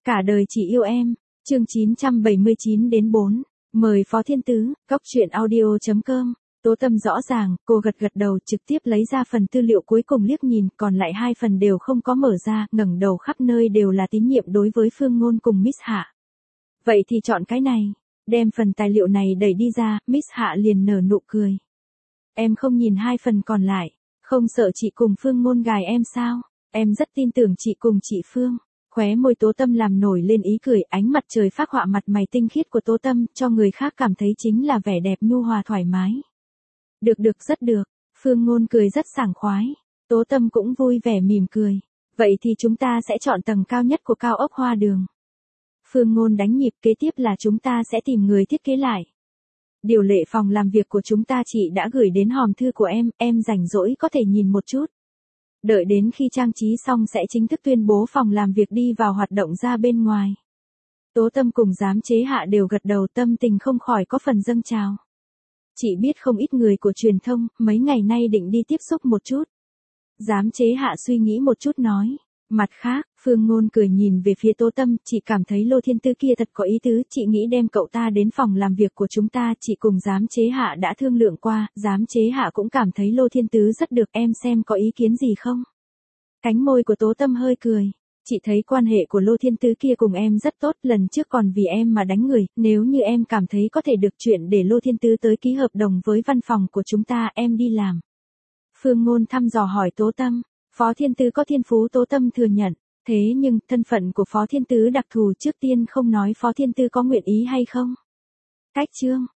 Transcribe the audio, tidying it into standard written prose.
Cả đời chỉ yêu em, chương 979 đến 4. Mời Phó Thiên Tứ, góc truyện audio.com. Tố Tâm rõ ràng, cô gật gật đầu trực tiếp lấy ra phần tư liệu cuối cùng liếc nhìn, còn lại 2 phần đều không có mở ra, ngẩng đầu khắp nơi đều là tín nhiệm đối với Phương Ngôn cùng Miss Hạ. Vậy thì chọn cái này, đem phần tài liệu này đẩy đi ra, Miss Hạ liền nở nụ cười. Em không nhìn 2 phần còn lại, không sợ chị cùng Phương Ngôn gài em sao? Em rất tin tưởng chị cùng chị Phương. Khóe môi Tố Tâm làm nổi lên ý cười, ánh mặt trời phác họa mặt mày tinh khiết của Tố Tâm, cho người khác cảm thấy chính là vẻ đẹp nhu hòa thoải mái. Được rất được, Phương Ngôn cười rất sảng khoái. Tố Tâm cũng vui vẻ mỉm cười. Vậy thì chúng ta sẽ chọn tầng cao nhất của cao ốc Hoa Đường. Phương Ngôn đánh nhịp, kế tiếp là chúng ta sẽ tìm người thiết kế lại. Điều lệ phòng làm việc của chúng ta chị đã gửi đến hòm thư của em rảnh rỗi có thể nhìn một chút. Đợi đến khi trang trí xong sẽ chính thức tuyên bố phòng làm việc đi vào hoạt động ra bên ngoài. Tố Tâm cùng Giám Chế Hạ đều gật đầu, tâm tình không khỏi có phần dâng trào. Chị biết không ít người của truyền thông, mấy ngày nay định đi tiếp xúc một chút. Giám Chế Hạ suy nghĩ một chút nói. Mặt khác, Phương Ngôn cười nhìn về phía Tố Tâm, chị cảm thấy Lô Thiên Tứ kia thật có ý tứ, chị nghĩ đem cậu ta đến phòng làm việc của chúng ta, chị cùng Giám Chế Hạ đã thương lượng qua, Giám Chế Hạ cũng cảm thấy Lô Thiên Tứ rất được, em xem có ý kiến gì không? Cánh môi của Tố Tâm hơi cười, chị thấy quan hệ của Lô Thiên Tứ kia cùng em rất tốt, lần trước còn vì em mà đánh người, nếu như em cảm thấy có thể được chuyện để Lô Thiên Tứ tới ký hợp đồng với văn phòng của chúng ta, em đi làm. Phương Ngôn thăm dò hỏi Tố Tâm. Phó Thiên Tứ có thiên phú, Tố Tâm thừa nhận, thế nhưng thân phận của Phó Thiên Tứ đặc thù, trước tiên không nói Phó Thiên Tứ có nguyện ý hay không. Cách chương,